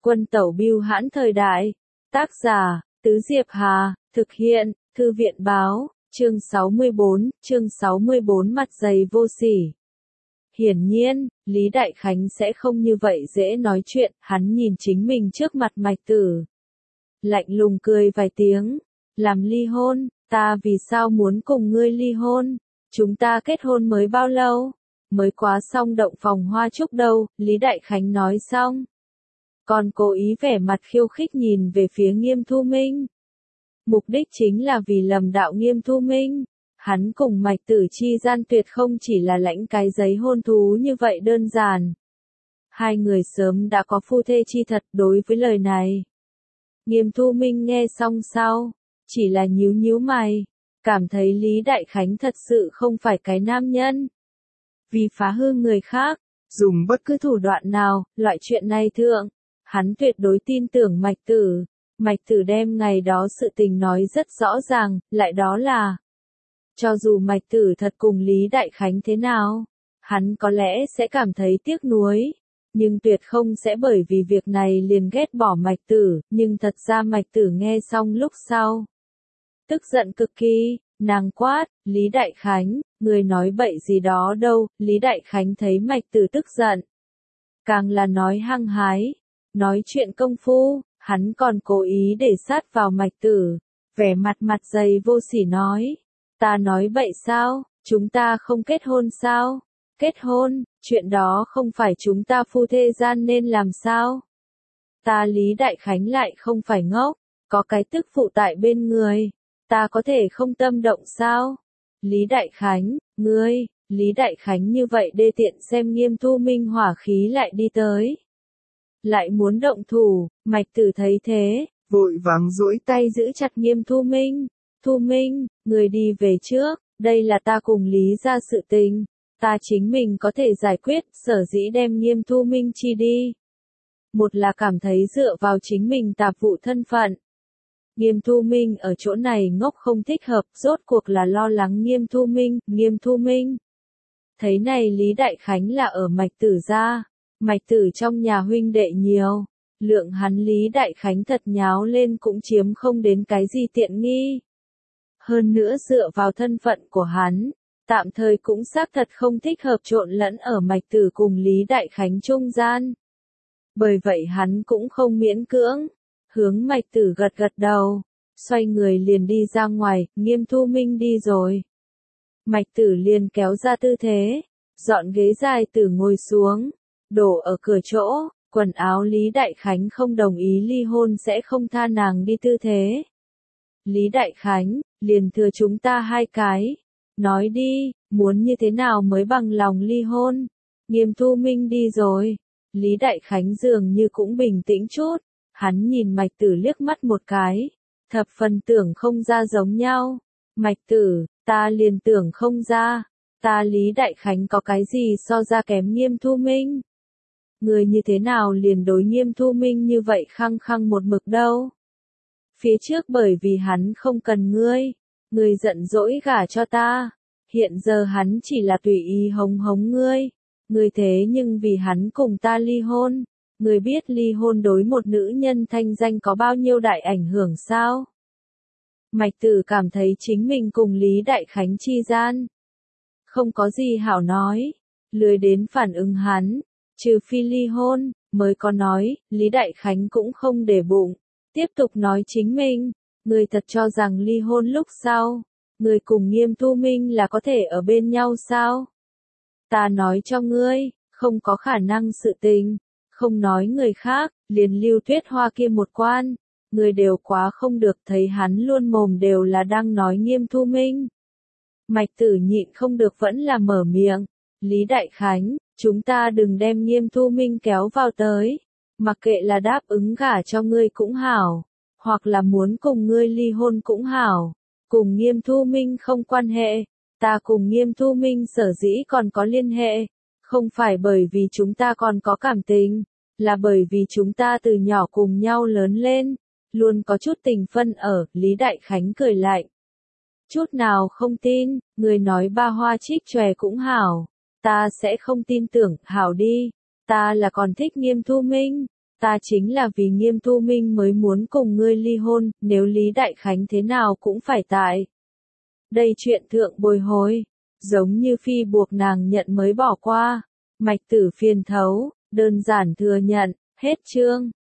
Quân tẩu bưu hãn thời đại. Tác giả, Tứ Diệp Hà, thực hiện, Thư viện báo, chương 64, mặt dày vô sỉ. Hiển nhiên, Lý Đại Khánh sẽ không như vậy dễ nói chuyện, hắn nhìn chính mình trước mặt Mạch Tử. Lạnh lùng cười vài tiếng, làm ly hôn, ta vì sao muốn cùng ngươi ly hôn, chúng ta kết hôn mới bao lâu, mới quá xong động phòng hoa chúc đâu, Lý Đại Khánh nói xong. Còn cố ý vẻ mặt khiêu khích nhìn về phía Nghiêm Thu Minh. Mục đích chính là vì lầm đạo Nghiêm Thu Minh. Hắn cùng Mạch Tử chi gian tuyệt không chỉ là lãnh cái giấy hôn thú như vậy đơn giản. Hai người sớm đã có phu thê chi thật đối với lời này. Nghiêm Thu Minh nghe xong sau, chỉ là nhíu nhíu mày, cảm thấy Lý Đại Khánh thật sự không phải cái nam nhân. Vì phá hư người khác, dùng bất cứ thủ đoạn nào, loại chuyện này thượng, hắn tuyệt đối tin tưởng Mạch Tử. Mạch Tử đem ngày đó sự tình nói rất rõ ràng, lại đó là cho dù Mạch Tử thật cùng Lý Đại Khánh thế nào, hắn có lẽ sẽ cảm thấy tiếc nuối, nhưng tuyệt không sẽ bởi vì việc này liền ghét bỏ Mạch Tử, nhưng thật ra Mạch Tử nghe xong lúc sau. Tức giận cực kỳ, nàng quát, Lý Đại Khánh, người nói bậy gì đó đâu, Lý Đại Khánh thấy Mạch Tử tức giận. Càng là nói hăng hái, nói chuyện công phu, hắn còn cố ý để sát vào Mạch Tử, vẻ mặt dày vô sỉ nói. Ta nói bậy sao, chúng ta không kết hôn sao? Kết hôn, chuyện đó không phải chúng ta phu thê gian nên làm sao? Ta Lý Đại Khánh lại không phải ngốc, có cái tức phụ tại bên người, ta có thể không tâm động sao? Lý Đại Khánh, ngươi, Lý Đại Khánh như vậy đê tiện xem Nghiêm Thu Minh hỏa khí lại đi tới. Lại muốn động thủ, Mạch Tử thấy thế, vội vàng duỗi tay giữ chặt Nghiêm Thu Minh. Thu Minh, người đi về trước, đây là ta cùng Lý ra sự tình, ta chính mình có thể giải quyết, sở dĩ đem Nghiêm Thu Minh chi đi. Một là cảm thấy dựa vào chính mình tạp vụ thân phận. Nghiêm Thu Minh ở chỗ này ngốc không thích hợp, rốt cuộc là lo lắng Nghiêm Thu Minh. Thấy này Lý Đại Khánh là ở Mạch Tử gia, Mạch Tử trong nhà huynh đệ nhiều, lượng hắn Lý Đại Khánh thật nháo lên cũng chiếm không đến cái gì tiện nghi. Hơn nữa dựa vào thân phận của hắn, tạm thời cũng xác thật không thích hợp trộn lẫn ở Mạch Tử cùng Lý Đại Khánh trung gian. Bởi vậy hắn cũng không miễn cưỡng, hướng Mạch Tử gật đầu, xoay người liền đi ra ngoài, Nghiêm Thu Minh đi rồi. Mạch Tử liền kéo ra tư thế, dọn ghế dài tử ngồi xuống, đổ ở cửa chỗ, quần áo Lý Đại Khánh không đồng ý ly hôn sẽ không tha nàng đi tư thế. Lý Đại Khánh, liền thừa chúng ta hai cái. Nói đi, muốn như thế nào mới bằng lòng ly hôn? Nghiêm Thu Minh đi rồi. Lý Đại Khánh dường như cũng bình tĩnh chút. Hắn nhìn Mạch Tử liếc mắt một cái. Thập phần tưởng không ra giống nhau. Mạch Tử, ta liền tưởng không ra. Ta Lý Đại Khánh có cái gì so ra kém Nghiêm Thu Minh? Người như thế nào liền đối Nghiêm Thu Minh như vậy khăng khăng một mực đâu? Phía trước bởi vì hắn không cần ngươi giận dỗi gả cho ta, hiện giờ hắn chỉ là tùy ý hống ngươi thế nhưng vì hắn cùng ta ly hôn, ngươi biết ly hôn đối một nữ nhân thanh danh có bao nhiêu đại ảnh hưởng sao? Mạch Tử cảm thấy chính mình cùng Lý Đại Khánh chi gian, không có gì hảo nói, lười đến phản ứng hắn, trừ phi ly hôn, mới có nói, Lý Đại Khánh cũng không để bụng. Tiếp tục nói chính mình, người thật cho rằng ly hôn lúc sau, người cùng Nghiêm Thu Minh là có thể ở bên nhau sao? Ta nói cho ngươi, không có khả năng sự tình, không nói người khác, liền Lưu Tuyết Hoa kia một quan, người đều quá không được thấy hắn luôn mồm đều là đang nói Nghiêm Thu Minh. Mạch Tử nhịn không được vẫn là mở miệng, Lý Đại Khánh, chúng ta đừng đem Nghiêm Thu Minh kéo vào tới. Mặc kệ là đáp ứng gả cho ngươi cũng hảo, hoặc là muốn cùng ngươi ly hôn cũng hảo, cùng Nghiêm Thu Minh không quan hệ, ta cùng Nghiêm Thu Minh sở dĩ còn có liên hệ, không phải bởi vì chúng ta còn có cảm tình, là bởi vì chúng ta từ nhỏ cùng nhau lớn lên, luôn có chút tình phân ở, Lý Đại Khánh cười lạnh. Chút nào không tin, người nói ba hoa trích chòe cũng hảo, ta sẽ không tin tưởng, hảo đi, ta là còn thích Nghiêm Thu Minh. ta chính là vì Nghiêm Thu Minh mới muốn cùng ngươi ly hôn, nếu Lý Đại Khánh thế nào cũng phải tại đây chuyện thượng bồi hồi, giống như Phi buộc nàng nhận mới bỏ qua. Mạch Tử phiền thấu, đơn giản thừa nhận, hết chương.